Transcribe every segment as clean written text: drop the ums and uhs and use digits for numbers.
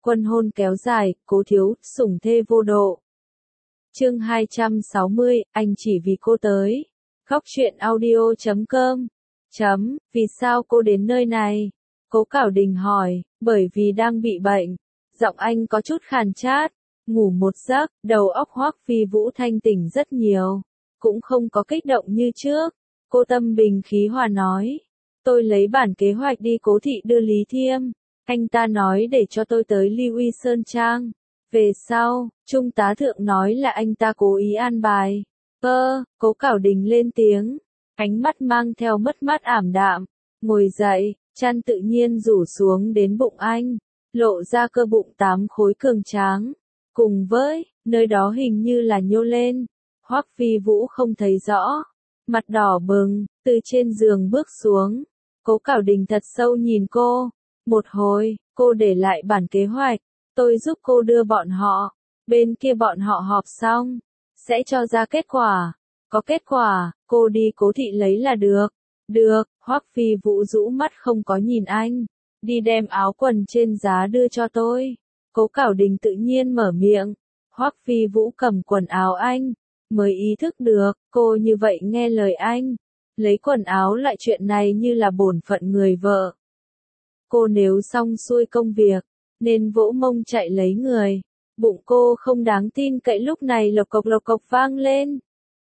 Quân hôn kéo dài, Cố thiếu, sủng thê vô độ. Chương 260, anh chỉ vì cô tới. Góc truyện audio.com. Vì sao cô đến nơi này? Cố Cảo Đình hỏi, bởi vì đang bị bệnh. Giọng anh có chút khàn chát. Ngủ một giấc, đầu óc Hoắc Phi Vũ thanh tỉnh rất nhiều. Cũng không có kích động như trước. Cô tâm bình khí hòa nói. Tôi lấy bản kế hoạch đi Cố thị đưa Lý Thiêm. Anh ta nói để cho tôi tới Lưu Y Sơn Trang. Về sau, Trung tá thượng nói là anh ta cố ý an bài. Cố Cảo Đình lên tiếng. Ánh mắt mang theo mất mát ảm đạm. Ngồi dậy, chăn tự nhiên rủ xuống đến bụng anh. Lộ ra cơ bụng 8 khối cường tráng. Cùng với, nơi đó hình như là nhô lên. Hoắc Phi Vũ không thấy rõ. Mặt đỏ bừng, từ trên giường bước xuống. Cố Cảo Đình thật sâu nhìn cô. Một hồi, cô để lại bản kế hoạch. Tôi giúp cô đưa bọn họ. Bên kia bọn họ họp xong. Sẽ cho ra kết quả. Có kết quả, cô đi Cố thị lấy là được. Được, Hoắc Phi Vũ rũ mắt không có nhìn anh. Đi đem áo quần trên giá đưa cho tôi. Cố Cảo Đình tự nhiên mở miệng. Hoắc Phi Vũ cầm quần áo anh. Mới ý thức được, cô như vậy nghe lời anh. Lấy quần áo lại chuyện này như là bổn phận người vợ. Cô nếu xong xuôi công việc, nên vỗ mông chạy lấy người. Bụng cô không đáng tin cậy lúc này lộc cộc vang lên.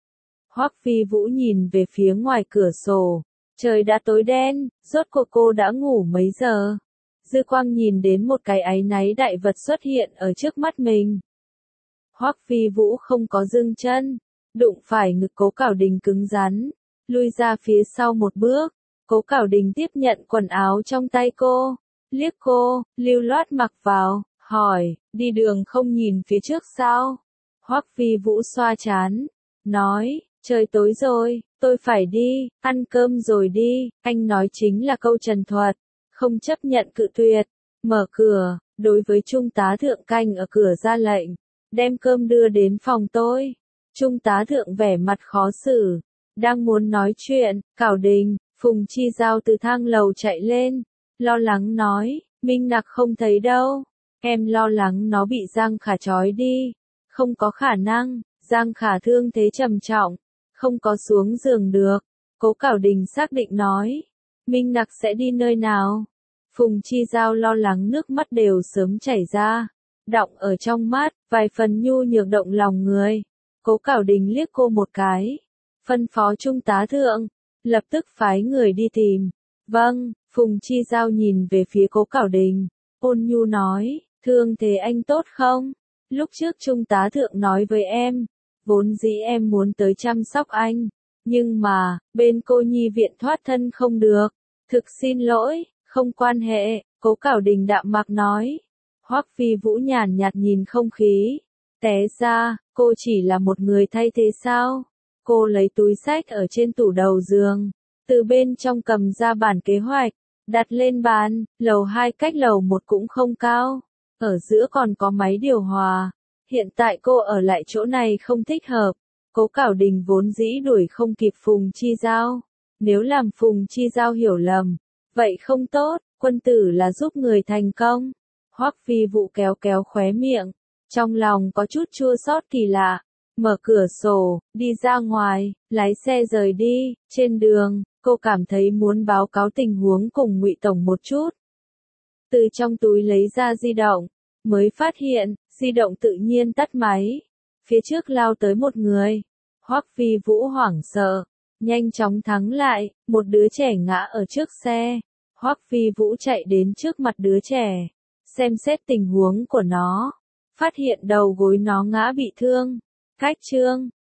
Hoắc Phi Vũ nhìn về phía ngoài cửa sổ. Trời đã tối đen, rốt cuộc cô đã ngủ mấy giờ. Dư quang nhìn đến một cái áy náy đại vật xuất hiện ở trước mắt mình. Hoắc Phi Vũ không có dừng chân, đụng phải ngực Cố Cảo Đình cứng rắn, lui ra phía sau một bước. Cố Cảo Đình tiếp nhận quần áo trong tay cô, liếc cô, lưu loát mặc vào, hỏi, đi đường không nhìn phía trước sao? Hoắc Phi Vũ xoa trán, nói, trời tối rồi, tôi phải đi, ăn cơm rồi đi. Anh nói chính là câu trần thuật, không chấp nhận cự tuyệt. Mở cửa, đối với Trung tá thượng canh ở cửa ra lệnh, đem cơm đưa đến phòng tôi. Trung tá thượng vẻ mặt khó xử, đang muốn nói chuyện. Cảo Đình, Phùng Chi Giao từ thang lầu chạy lên, lo lắng nói, Minh Nặc không thấy đâu. Em lo lắng nó bị Giang Khả trói đi. Không có khả năng, Giang Khả thương thế trầm trọng, không có xuống giường được. Cố Cảo Đình xác định nói, Minh Nặc sẽ đi nơi nào? Phùng Chi Giao lo lắng nước mắt đều sớm chảy ra, đọng ở trong mắt, vài phần nhu nhược động lòng người. Cố Cảo Đình liếc cô một cái, phân phó Trung tá thượng, lập tức phái người đi tìm. Vâng, Phùng Chi Giao nhìn về phía Cố Cảo Đình, ôn nhu nói, thương thế anh tốt không? Lúc trước Trung tá thượng nói với em, vốn dĩ em muốn tới chăm sóc anh, nhưng mà, bên cô nhi viện thoát thân không được. Thực xin lỗi, không quan hệ. Cố Cảo Đình đạm mạc nói. Hoắc Phi Vũ nhàn nhạt nhìn không khí. Té ra, cô chỉ là một người thay thế sao? Cô lấy túi xách ở trên tủ đầu giường, từ bên trong cầm ra bản kế hoạch, đặt lên bàn. Lầu 2 cách lầu 1 cũng không cao, ở giữa còn có máy điều hòa. Hiện tại cô ở lại chỗ này không thích hợp. Cố Cảo Đình vốn dĩ đuổi không kịp Phùng Chi Giao. Nếu làm Phùng Chi Giao hiểu lầm, vậy không tốt. Quân tử là giúp người thành công. Hoắc Phi Vũ kéo kéo khóe miệng, trong lòng có chút chua xót kỳ lạ. Mở cửa sổ, đi ra ngoài, lái xe rời đi. Trên đường, cô cảm thấy muốn báo cáo tình huống cùng Ngụy tổng một chút. Từ trong túi lấy ra di động, mới phát hiện, di động tự nhiên tắt máy. Phía trước lao tới một người. Hoắc Phi Vũ hoảng sợ, nhanh chóng thắng lại, một đứa trẻ ngã ở trước xe. Hoắc Phi Vũ chạy đến trước mặt đứa trẻ, xem xét tình huống của nó, phát hiện đầu gối nó ngã bị thương. Cách chương